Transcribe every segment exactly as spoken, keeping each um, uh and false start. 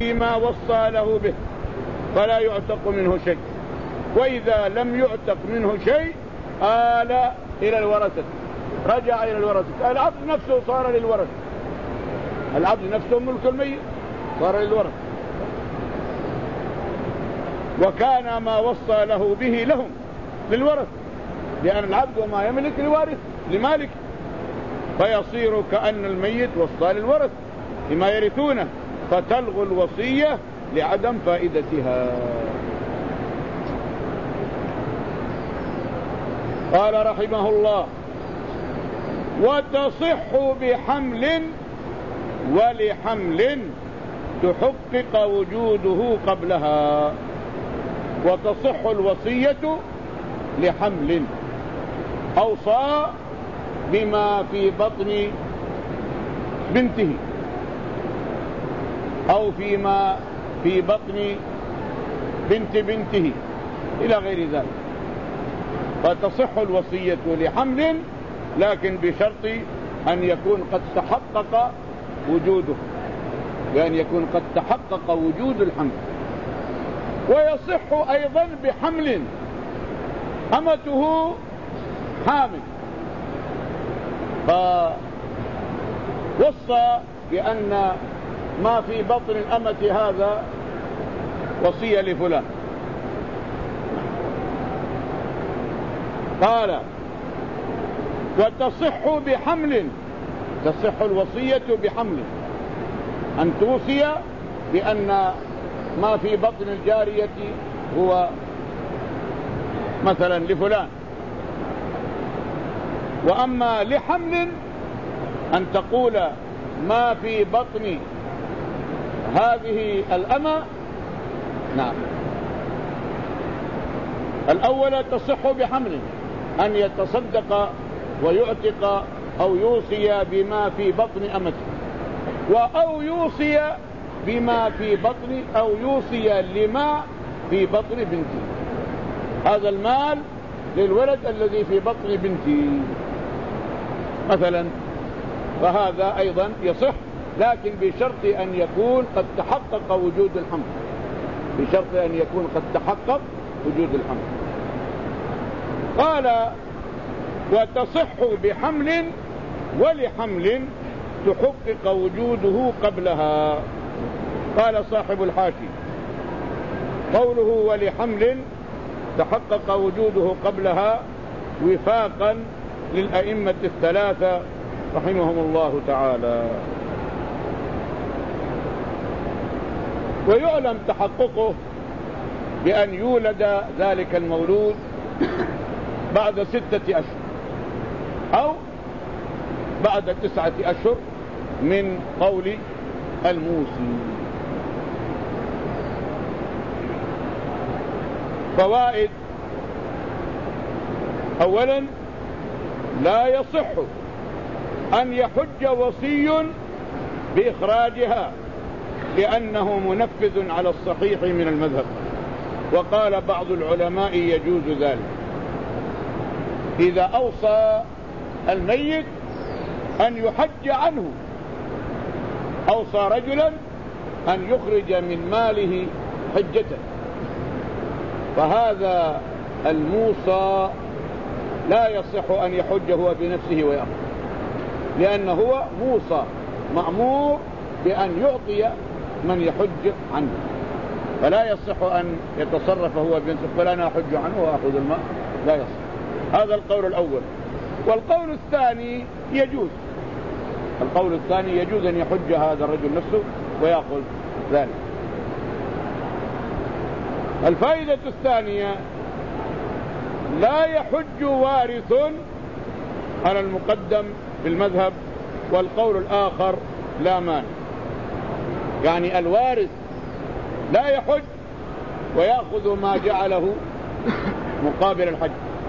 فيما وصى له به فلا يعتق منه شيء، وإذا لم يعتق منه شيء آل إلى الورثة، رجع إلى الورثة. العبد نفسه صار للورثة، العبد نفسه ملك الميت صار للورثة، وكان ما وصى له به لهم للورثة، لأن العبد وما يملك لوارث لمالك، فيصير كأن الميت وصى للورث لما يرثونه، فتلغو الوصية لعدم فائدتها. قال رحمه الله: وتصح بحمل ولحمل تحقق وجوده قبلها. وتصح الوصية لحمل أوصى بما في بطن بنته أو فيما في بطن بنت بنته إلى غير ذلك، فتصح الوصية لحمل، لكن بشرط أن يكون قد تحقق وجوده، بأن يكون قد تحقق وجود الحمل. ويصح أيضا بحمل أمته حامل، فوصى بأن ما في بطن الأمة هذا وصية لفلان. قال: وتصح بحمل، تصح الوصية بحمل، أن توصي بأن ما في بطن الجارية هو مثلا لفلان. وأما لحمل أن تقول ما في بطن هذه الأمة. نعم، الأول تصح بحمل أن يتصدق ويعتق أو يوصي بما في بطن أمته، أو يوصي بما في بطن أو يوصي لما في بطن بنتي، هذا المال للولد الذي في بطن بنتي مثلا، فهذا أيضا يصح، لكن بشرط أن يكون قد تحقق وجود الحمل، بشرط أن يكون قد تحقق وجود الحمل. قال: وتصح بحمل ولحمل تحقق وجوده قبلها. قال صاحب الحاشي: قوله ولحمل تحقق وجوده قبلها وفاقا للأئمة الثلاثة رحمهم الله تعالى. ويعلم تحققه بأن يولد ذلك المولود بعد ستة أشهر أو بعد تسعة أشهر من قول الموصي. فوائد: أولا، لا يصح أن يحج وصي بإخراجها لأنه منفذ على الصحيح من المذهب، وقال بعض العلماء يجوز ذلك إذا أوصى الميت أن يحج عنه، أوصى رجلا أن يخرج من ماله حجته، فهذا الموصى لا يصح أن يحج هو بنفسه ويأخذ، لأنه هو موصى مأمور بأن يعطي من يحج عنه، فلا يصح أن يتصرف هو بنفسه، قال أنا أحج عنه وأخذ الماء، لا يصح. هذا القول الأول. والقول الثاني يجوز، القول الثاني يجوز أن يحج هذا الرجل نفسه ويأخذ ذلك. الفائدة الثانية: لا يحج وارث على المقدم في المذهب، والقول الآخر لا مانع، يعني الوارث لا يحج ويأخذ ما جعله مقابل الحج،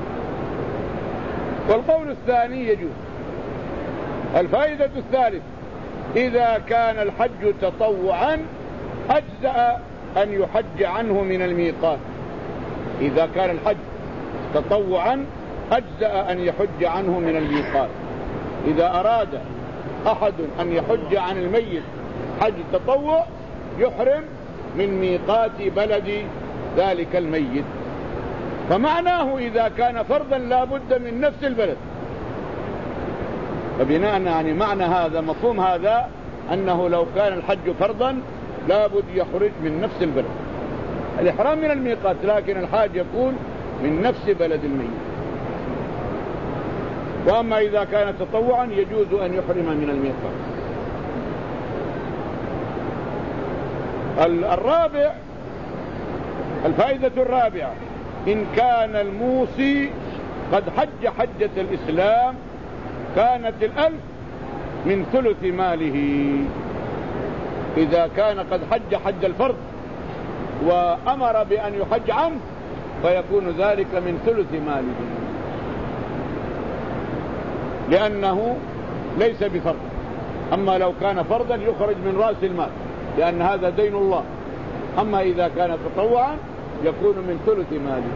والقول الثاني يجوز. الفائدة الثالث: إذا كان الحج تطوعا أجزأ أن يحج عنه من الميقات، إذا كان الحج تطوعا أجزأ أن يحج عنه من الميقات. إذا أراد أحد أن يحج عن الميت حج تطوع يحرم من ميقات بلد ذلك الميت. فمعناه إذا كان فرضا لا بد من نفس البلد. فبناء يعني معنى هذا مفهوم هذا أنه لو كان الحج فرضا لا بد يخرج من نفس البلد. الإحرام من الميقات لكن الحاج يكون من نفس بلد الميت. وأما إذا كان تطوعا يجوز أن يحرم من الميقات. الرابع الفائدة الرابعة إن كان الموصي قد حج حجة الإسلام كانت الألف من ثلث ماله. إذا كان قد حج حج الفرض وأمر بأن يحج عنه فيكون ذلك من ثلث ماله لأنه ليس بفرض. أما لو كان فرضا يخرج من رأس المال لأن هذا دين الله. أما إذا كان تطوعا يكون من ثلث ماله.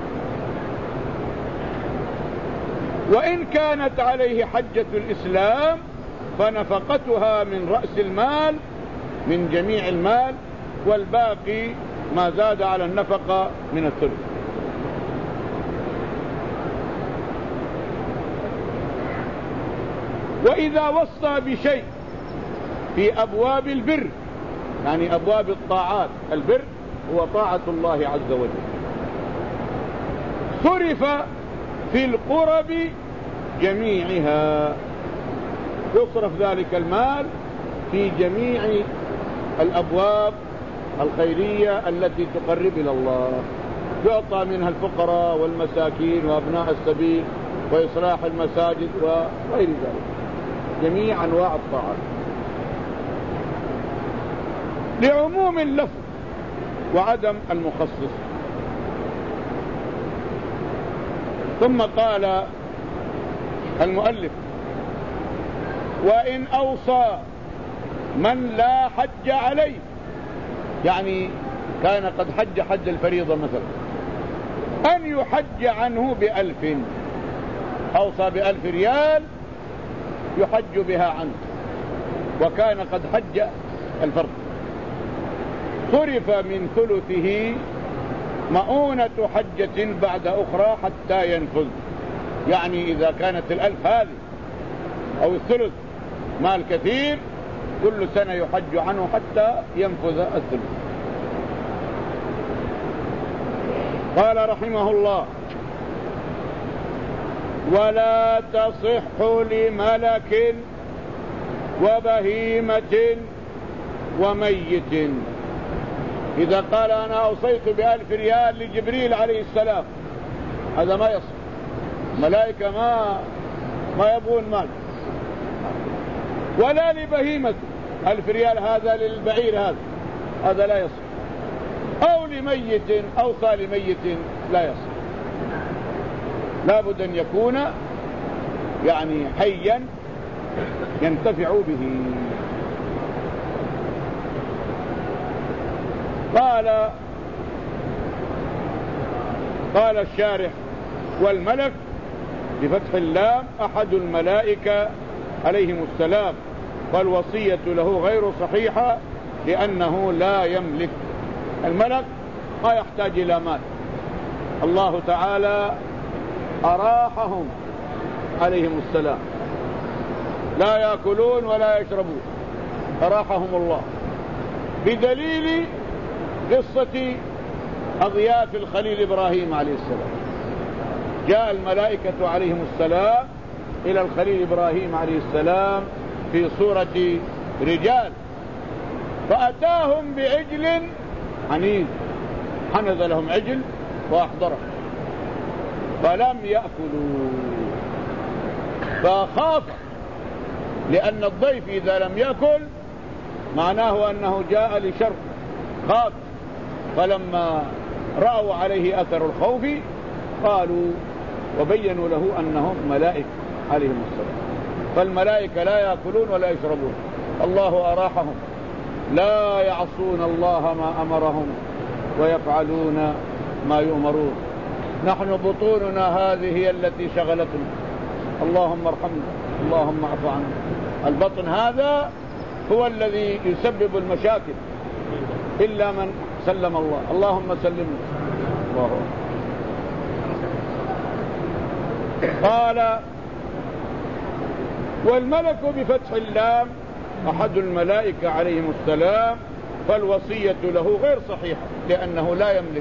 وإن كانت عليه حجة الإسلام فنفقتها من رأس المال من جميع المال والباقي ما زاد على النفقة من الثلث. وإذا وصى بشيء في أبواب البر يعني أبواب الطاعات، البر هو طاعة الله عز وجل، صرف في القرب جميعها، يصرف ذلك المال في جميع الأبواب الخيرية التي تقرب إلى الله، يعطى منها الفقراء والمساكين وأبناء السبيل وإصلاح المساجد وغير ذلك، جميع أنواع الطاعات لعموم اللفظ وعدم المخصص. ثم قال المؤلف وإن أوصى من لا حج عليه، يعني كان قد حج حج الفريضة مثلا، أن يحج عنه بألف، أوصى بألف ريال يحج بها عنه وكان قد حج الفرض، صرف من ثلثه مؤونة حجة بعد أخرى حتى ينفذ. يعني إذا كانت الألف هذه أو الثلث مال كثير كل سنة يحج عنه حتى ينفذ الثلث. قال رحمه الله ولا تصح لملك وبهيمة وميت. إذا قال أنا أوصيت بألف ريال لجبريل عليه السلام هذا ما يصح، ملائكة ما ما يبغون مال، ولا لبهيمة ألف ريال هذا للبعير هذا هذا لا يصح، أو لميت أوصى لميت لا يصح، لا بد أن يكون يعني حيا ينتفع به. قال قال الشارح والملك بفتح اللام أحد الملائكة عليهم السلام، فالوصية له غير صحيحة لأنه لا يملك. الملك ما يحتاج إلى مال، الله تعالى أراحهم عليهم السلام، لا يأكلون ولا يشربون، أراحهم الله، بدليل قصة أضياف الخليل إبراهيم عليه السلام. جاء الملائكة عليهم السلام إلى الخليل إبراهيم عليه السلام في صورة رجال، فأتاهم بعجل حنيذ، حنذ لهم عجل وأحضره فلم يأكلوا، فخاف، لأن الضيف إذا لم يأكل معناه أنه جاء لشر، خاف. فلما رأوا عليه أثر الخوف قالوا وبينوا له أنهم ملائكة عليهم السلام، فالملائكة لا يأكلون ولا يشربون، الله أراحهم، لا يعصون الله ما أمرهم ويفعلون ما يؤمرون. نحن بطوننا هذه هي التي شغلتنا، اللهم ارحمنا، اللهم اعف عنا. البطن هذا هو الذي يسبب المشاكل، إلا من سلم الله. اللهم سلمنا. الله قال والملك بفتح اللام أحد الملائكة عليهم السلام، فالوصية له غير صحيحة لأنه لا يملك.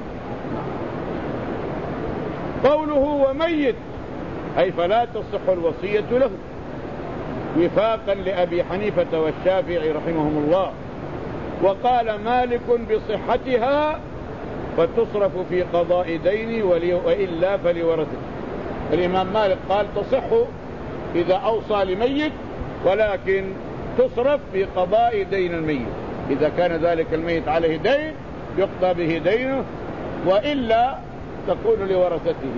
قوله وميت أي فلا تصح الوصية له، وفاقا لأبي حنيفة والشافعي رحمهم الله. وقال مالك بصحتها فتصرف في قضاء دين وإلا فلورثته. الإمام مالك قال تصح إذا أوصى لميت، ولكن تصرف في قضاء دين الميت. إذا كان ذلك الميت عليه دين يقضى به دينه، وإلا تكون لورثته.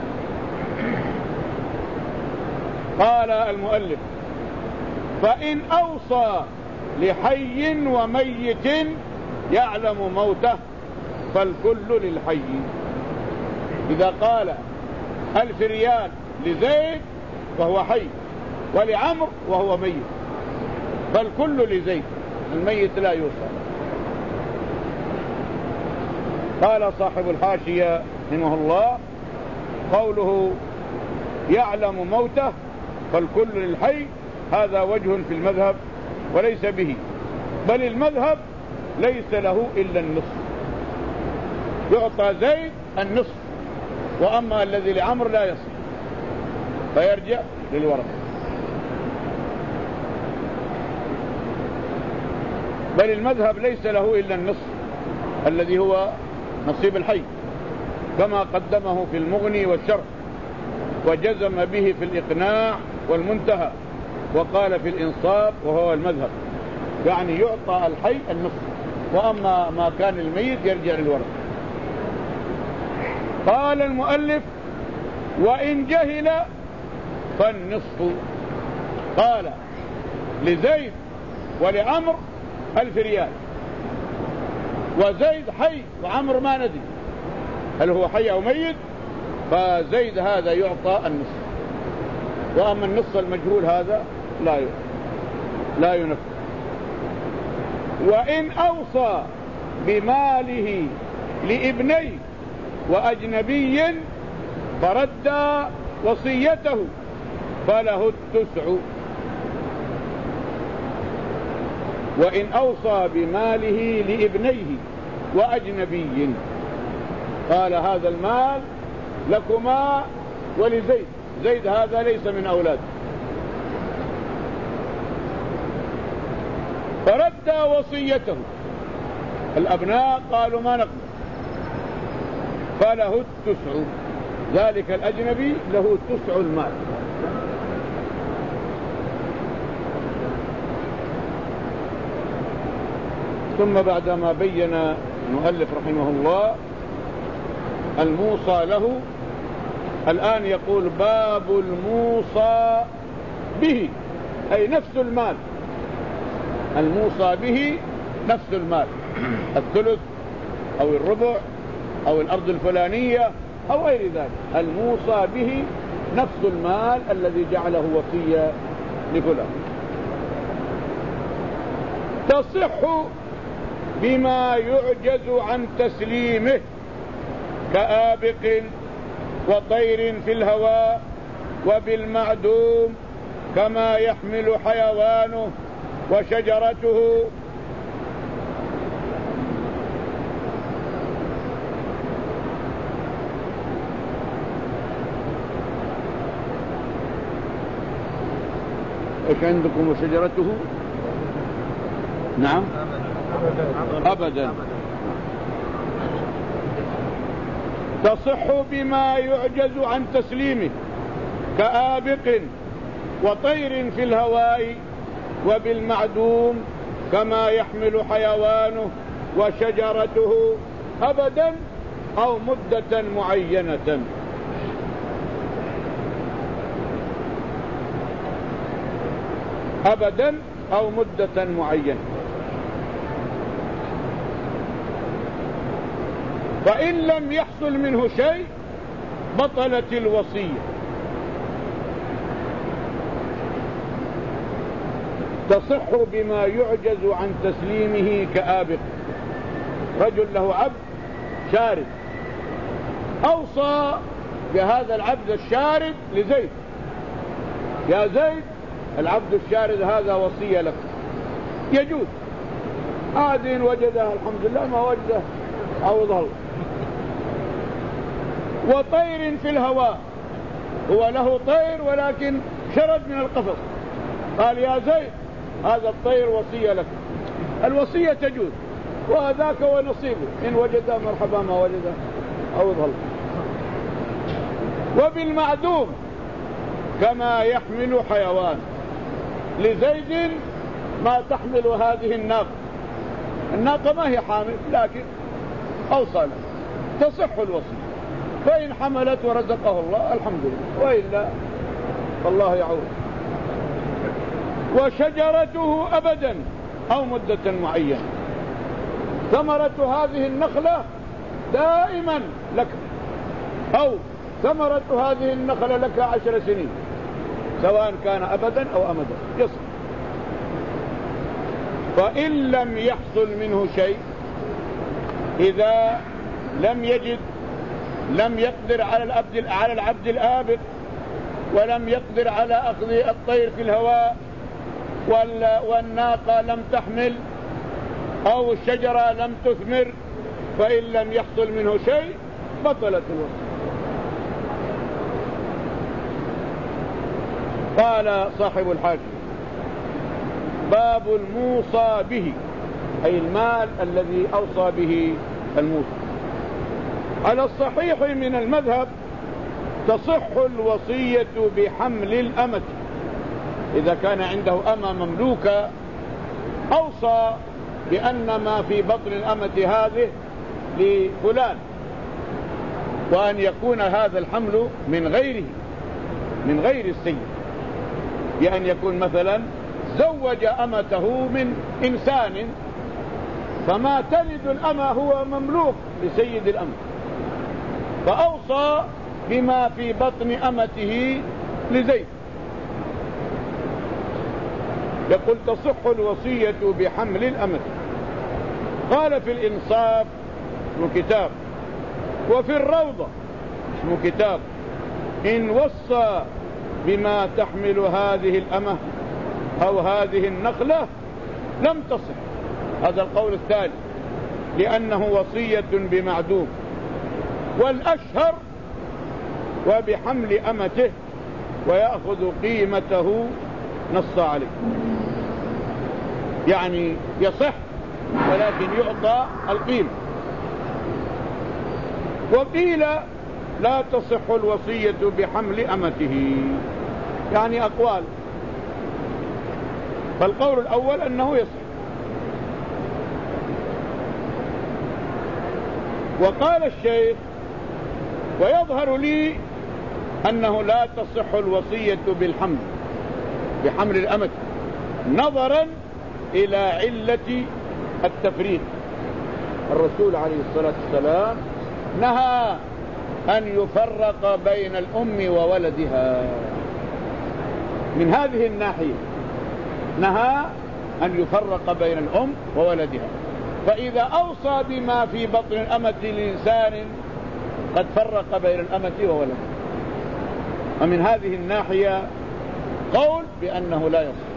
قال المؤلف فإن أوصى لحي وميت يعلم موته فالكل للحي. إذا قال ألف ريال لزيد وهو حي، ولعمر وهو ميت، فالكل لزيد، الميت لا يوصى. قال صاحب الحاشية رحمه الله قوله يعلم موته فالكل للحي، هذا وجه في المذهب وليس به، بل المذهب ليس له إلا النصف، يعطى زيد النصف، وأما الذي لعمر لا يصل فيرجع للورثة. بل المذهب ليس له إلا النصف الذي هو نصيب الحي، كما قدمه في المغني والشرح، وجزم به في الإقناع والمنتهى، وقال في الإنصاف وهو المذهب، يعني يعطى الحي النصف، وأما ما كان الميت يرجع للورثة. قال المؤلف وإن جهل فالنصف. قال لزيد ولعمر ألف ريال، وزيد حي وعمر ما ندري هل هو حي أو ميت، فزيد هذا يعطى النصف، وأما النصف المجهول هذا لا لا ينفذ. وإن أوصى بماله لابنيه وأجنبي فرد وصيته فله التسع. وإن أوصى بماله لابنيه وأجنبي، قال هذا المال لكما ولزيد، زيد هذا ليس من أولاده، فرد وصيته، الأبناء قالوا ما نقبل، فله التسع، ذلك الأجنبي له تسع المال. ثم بعدما بين المؤلف رحمه الله الموصى له، الآن يقول باب الموصى به، أي نفس المال، الموصى به نفس المال، الثلث أو الربع أو الأرض الفلانية أو غير ذلك، الموصى به نفس المال الذي جعله وصية لفلان. تصح بما يعجز عن تسليمه كآبق وطير في الهواء وبالمعدوم كما يحمل حيوانه وشجرته. ايش عندكم وشجرته؟ نعم أبدا. تصح بما يعجز عن تسليمه كآبق وطير في الهواء وبالمعدوم كما يحمل حيوانه وشجرته أبدا أو مدة معينة. أبدا أو مدة معينة. فإن لم يحصل منه شيء بطلت الوصية. تصح بما يعجز عن تسليمه كآبق، رجل له عبد شارد، أوصى بهذا العبد الشارد لزيد: يا زيد العبد الشارد هذا وصية لك. يجوز عادي، إن وجدها الحمد لله، ما وجده عوضه الله. وطير في الهواء، هو له طير ولكن شرد من القفص، قال: يا زيد هذا الطير وصية لك. الوصية تجوز، وذاك هو نصيبه، إن وجدها مرحبا، ما وجدها عوضه الله. وبالمعدوم كما يحمل حيوان، لزيد ما تحمل هذه الناقة. الناقة ما هي حامل، لكن أوصى له، تصح الوصية، فإن حملت ورزقه الله الحمد لله، وإلا فالله يعود. وشجرته أبدا أو مدة معينة، ثمرة هذه النخلة دائما لك، أو ثمرة هذه النخلة لك عشر سنين، سواء كان أبدا أو أمدا يصح. فإن لم يحصل منه شيء، إذا لم يجد، لم يقدر على العبد على العبد الآبق، ولم يقدر على أخذ الطير في الهواء، والناقة لم تحمل، أو الشجرة لم تثمر، فإن لم يحصل منه شيء بطلت الوصية. قال صاحب الحاشية: باب الموصى به، أي المال الذي أوصى به الموصى. على الصحيح من المذهب تصح الوصية بحمل الأمة، إذا كان عنده أمة مملوكة أوصى بأن ما في بطن الأمة هذه لفلان، وأن يكون هذا الحمل من غيره، من غير السيد، بأن يكون مثلا زوج أمته من إنسان، فما تلد الأمة هو مملوك لسيد الأمة، فأوصى بما في بطن أمته لزيد. يقول: تصح الوصية بحمل الأمة. قال في الإنصاف اسمه كتاب، وفي الروضة اسمه كتاب: إن وصى بما تحمل هذه الأمة أو هذه النخلة لم تصح. هذا القول الثاني، لأنه وصية بمعدوم. والأشهر وبحمل أمته ويأخذ قيمته، نص عليه، يعني يصح ولكن يعطى القيمة. وقيل لا تصح الوصية بحمل أمته، يعني أقوال، فالقول الأول أنه يصح. وقال الشيخ: ويظهر لي أنه لا تصح الوصية بالحمل، بحمل الأمة، نظرا إلى علة التفريق. الرسول عليه الصلاة والسلام نهى أن يفرق بين الأم وولدها، من هذه الناحية نهى أن يفرق بين الأم وولدها. فإذا أوصى بما في بطن الأمة لإنسان قد فرق بين الأمة وولدها، ومن هذه الناحية قول بأنه لا يصح.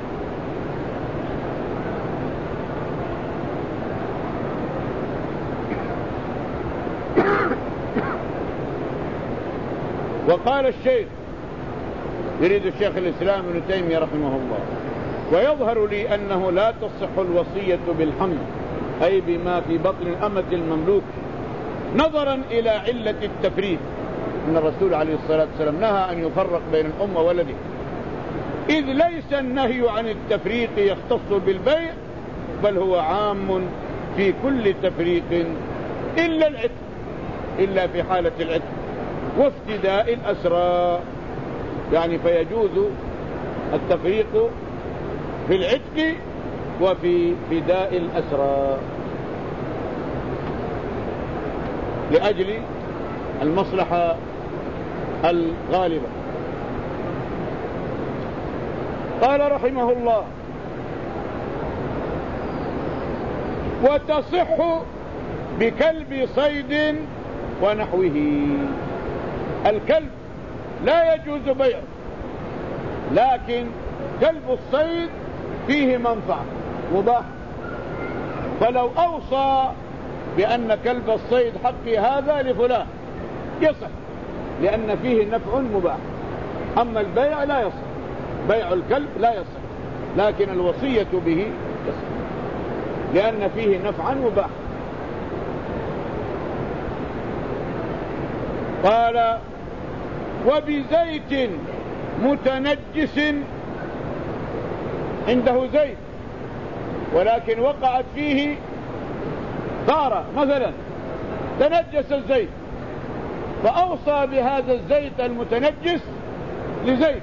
وقال الشيخ، يريد الشيخ الإسلام ابن تيمية رحمه الله: ويظهر لي أنه لا تصح الوصية بالحمل، أي بما في بطن الأمة المملوك، نظرا إلى علة التفريق، أن الرسول عليه الصلاة والسلام نهى أن يفرق بين الأم وولده، إذ ليس النهي عن التفريق يختص بالبيع، بل هو عام في كل تفريق إلا العتق، إلا في حالة العتق وافتداء الأسرى، يعني فيجوز التفريق في العتق وفي فداء الأسرى لأجل المصلحة الغالبة. قال رحمه الله: وتصح بكلب صيد ونحوه. الكلب لا يجوز بيعه، لكن كلب الصيد فيه منفعة مباح، فلو أوصى بأن كلب الصيد حقي هذا لفلان يصح، لأن فيه نفع مباح. أما البيع لا يصح، بيع الكلب لا يصح، لكن الوصية به يصح لأن فيه نفعا مباح. قال وبزيت متنجس، عنده زيت ولكن وقعت فيه ثارة مثلا، تنجس الزيت، فأوصى بهذا الزيت المتنجس لزيت،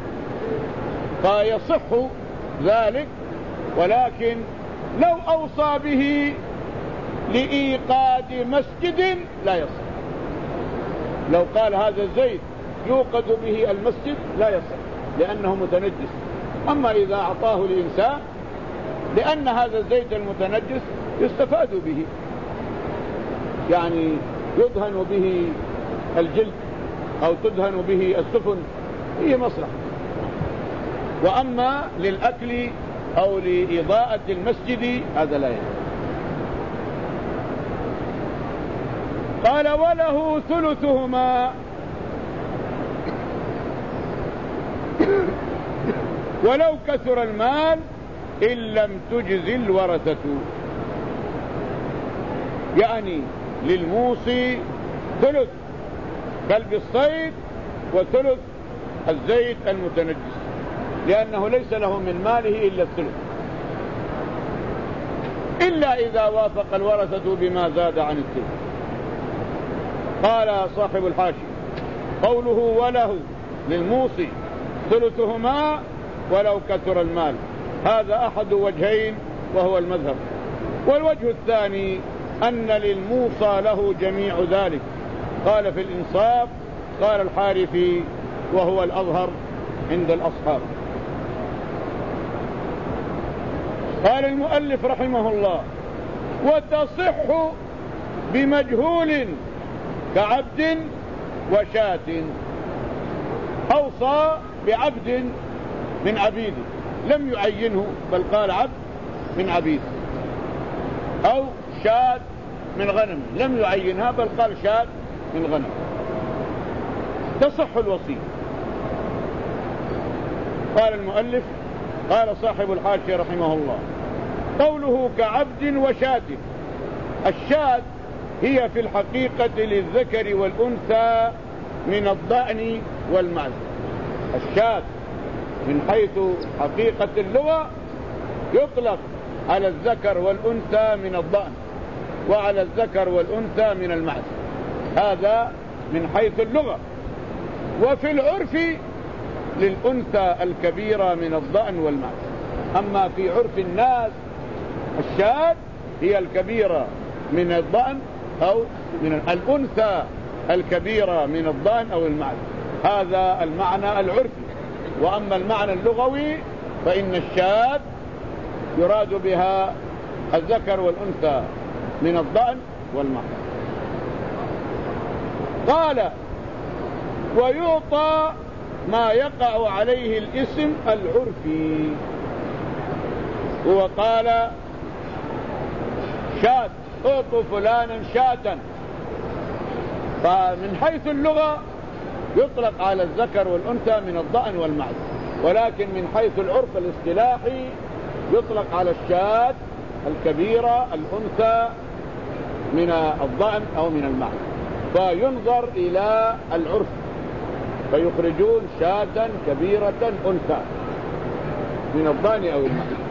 فيصح ذلك، ولكن لو أوصى به لإيقاد مسجد لا يصح. لو قال هذا الزيت يوقد به المسجد لا يصح لأنه متنجس. أما إذا أعطاه لإنسان، لأن هذا الزيت المتنجس يستفاد به، يعني يدهن به الجلد أو تدهن به السفن، هي مصلحة. وأما للأكل أو لإضاءة المسجد هذا لا يجوز. قال وله ثلثهما، ولو كثر المال إن لم تجز الورثة، يعني للموصي ثلث كلب الصيد وثلث الزيت المتنجس، لأنه ليس له من ماله إلا الثلث، إلا إذا وافق الورثة بما زاد عن الثلث. قال صاحب الحاشي قوله وله للموصي ثلثهما ولو كثر المال، هذا أحد وجهين وهو المذهب. والوجه الثاني أن للموصى له جميع ذلك. قال في الإنصاف قال الحارثي وهو الأظهر عند الأصحاب. قال المؤلف رحمه الله وتصح بمجهول كعبد وشاة. أوصى بعبد من عبيده لم يعينه بل قال عبد من عبيده، أو شاة من غنم لم يعينها بل قال شاة من غنم، تصح الوصية. قال المؤلف قال صاحب الحاشية رحمه الله قوله كعبد وشاة، الشاة هي في الحقيقة للذكر والأنثى من الضأن والمعز. الشاة من حيث حقيقة اللغة يطلق على الذكر والأنثى من الضأن وعلى الذكر والأنثى من المعز، هذا من حيث اللغة. وفي العرف للأنثى الكبيرة من الضأن والمعز. أما في عرف الناس الشاة هي الكبيرة من الضأن أو من الأنثى الكبيرة من الضأن أو المعز، هذا المعنى العرفي. وأما المعنى اللغوي فإن الشاة يراد بها الذكر والأنثى من الضأن والمعز. قال ويعطى ما يقع عليه الاسم العرفي. هو قال شاة، اعطوا فلانا شاة، فمن حيث اللغة يطلق على الذكر والأنثى من الضأن والمعز، ولكن من حيث العرف الاصطلاحي يطلق على الشاة الكبيرة الأنثى من الضأن أو من المعز، فينظر إلى العرف فيخرجون شاة كبيرة أنثى من الضأن أو المعز.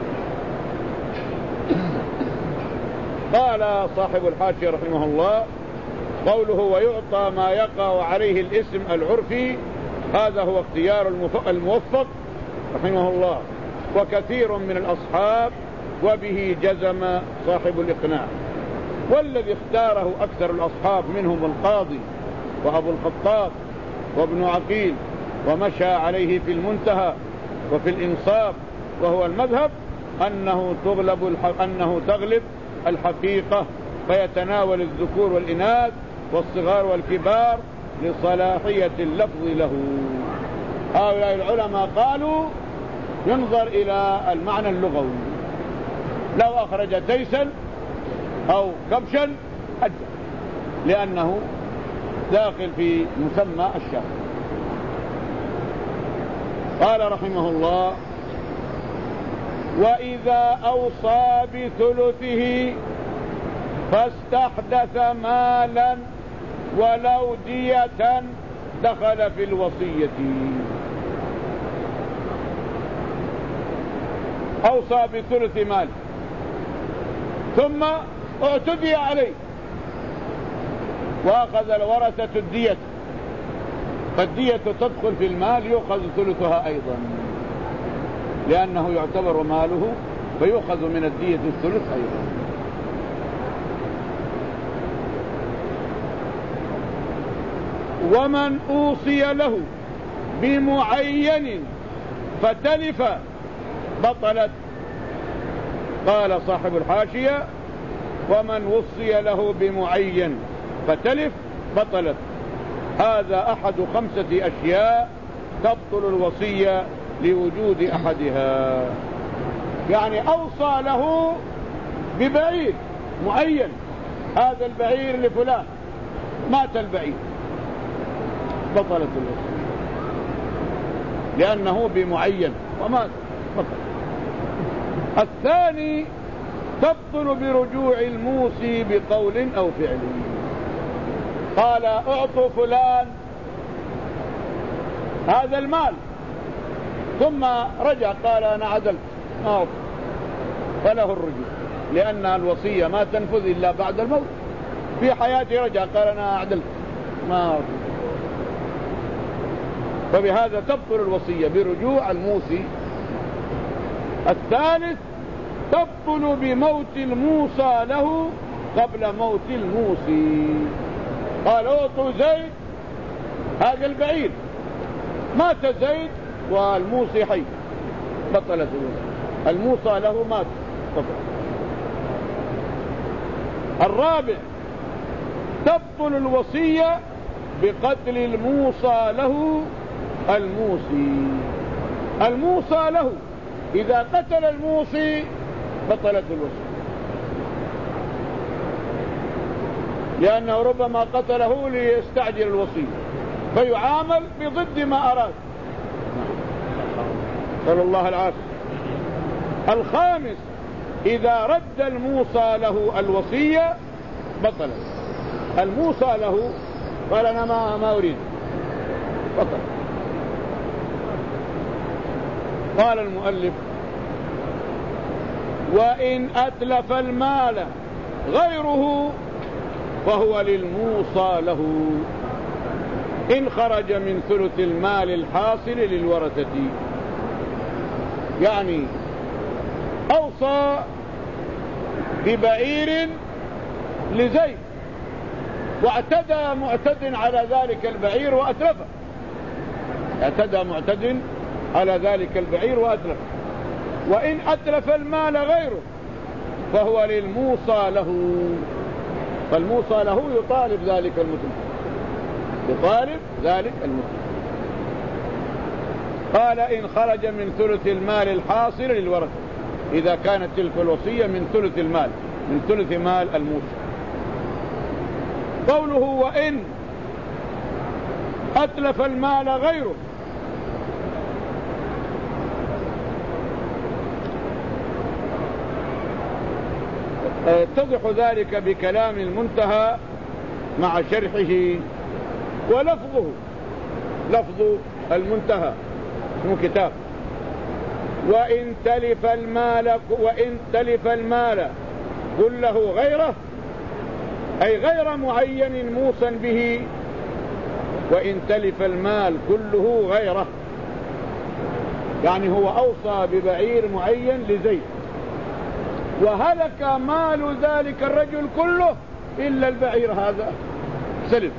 قال صاحب الحاشية رحمه الله قوله ويعطى ما يقع عليه الاسم العرفي، هذا هو اختيار الموفق رحمه الله وكثير من الأصحاب، وبه جزم صاحب الإقناع. والذي اختاره أكثر الأصحاب منهم القاضي وأبو الخطاب وابن عقيل، ومشى عليه في المنتهى وفي الإنصاف وهو المذهب، أنه تغلب الح... أنه تغلب الحقيقة فيتناول الذكور والإناث والصغار والكبار لصلاحية اللفظ له. هؤلاء العلماء قالوا ينظر إلى المعنى اللغوي، لو أخرج تيسا أو كبشا أجل، لأنه داخل في مسمى الشرع. قال رحمه الله: وإذا أوصى بثلثه فاستحدث مالا ولو دية دخل في الوصية. أوصى بثلث مال ثم اعتدي عليه وأخذ الورثة الدية، فالدية تدخل في المال يؤخذ ثلثها أيضا، لأنه يعتبر ماله فيؤخذ من الدية الثلث أيضا. ومن أوصي له بمعين فتلف بطلت. قال صاحب الحاشية: ومن وصي له بمعين فتلف بطلت. هذا أحد خمسة أشياء تبطل الوصية لوجود أحدها. يعني أوصى له ببعير معين، هذا البعير لفلان، مات البعير، بطلت الوصية لأنه بمعين ومات، بطل. الثاني تبطل برجوع الموصي بقول أو فعل. قال: اعطوا فلان هذا المال، ثم رجع قال: أنا عدلت ما أعطي، فله الرجوع، لأن الوصية ما تنفذ إلا بعد الموت. في حياته رجع قال: أنا عدلت ما أعطي، فبهذا تبطل الوصية برجوع الموصي. الثالث تبطل بموت الموصى له قبل موت الموصي. قال: اعطوا زيد هذا البعير، مات زيد والموصي حي، بطلت الوصية. الموصى له مات، بطل. الرابع تبطل الوصية بقتل الموصى له الموصي. الموصى له إذا قتل الموصي بطلت الوصية، لأنه ربما قتله ليستعجل الوصية فيعامل بضد ما أراد. صلى الله العافية. الخامس إذا رد الموصى له الوصية بطلت. الموصى له قال: أنا ما, ما أريد، بطل. قال المؤلف: وإن أتلف المال غيره فهو للموصى له إن خرج من ثلث المال الحاصل للورثة. يعني أوصى ببعير لزيد واعتدى معتد على ذلك البعير وأتلفه، اعتدى معتد على ذلك البعير وأتلفه. وإن أتلف المال غيره فهو للموصى له، فالموصى له يطالب ذلك المتلف، يطالب ذلك المتلف. قال: إن خرج من ثلث المال الحاصل للورثة، إذا كانت تلك الوصية من ثلث المال، من ثلث مال الموصى. قوله: وإن أتلف المال غيره، يتضح ذلك بكلام المنتهى مع شرحه ولفظه. لفظ المنتهى اسمه كتاب: وإن تلف المال وإن تلف المال كله غيره، أي غير معين موصى به. وإن تلف المال كله غيره، يعني هو أوصى ببعير معين لزيد وهلك مال ذلك الرجل كله إلا البعير هذا سلف.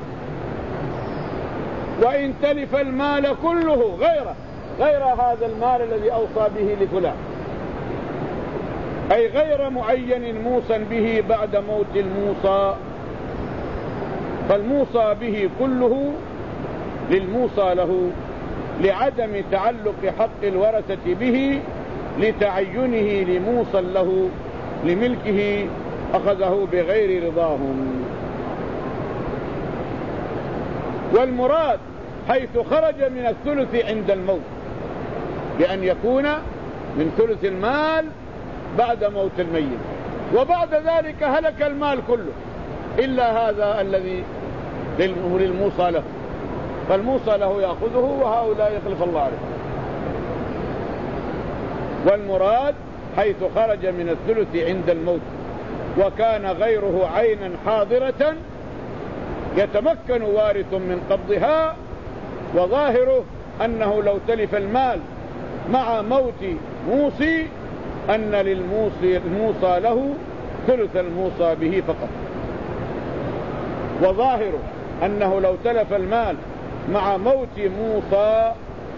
وإن تلف المال كله غيره، غير هذا المال الذي أوصى به لفلان، أي غير معين موصى به بعد موت الموصى، فالموصى به كله للموصى له لعدم تعلق حق الورثة به لتعينه لموصى له لملكه أخذه بغير رضاهم. والمراد حيث خرج من الثلث عند الموت، بأن يكون من ثلث المال بعد موت الميت، وبعد ذلك هلك المال كله إلا هذا الذي للموصى له، فالموصى له يأخذه وهؤلاء يخلف الله عليه. والمراد حيث خرج من الثلث عند الموت وكان غيره عينا حاضرة يتمكن وارث من قبضها، وظاهره أنه لو تلف المال مع موت موصي أن للموصي الموصى له ثلث الموصى به فقط، وظاهره أنه لو تلف المال مع موت موصى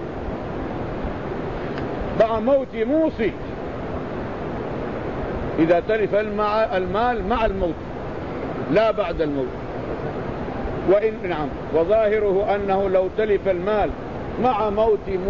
مع موت موصي، إذا تلف المال مع الموت لا بعد الموت، وإن نعم وظاهره أنه لو تلف المال مع موت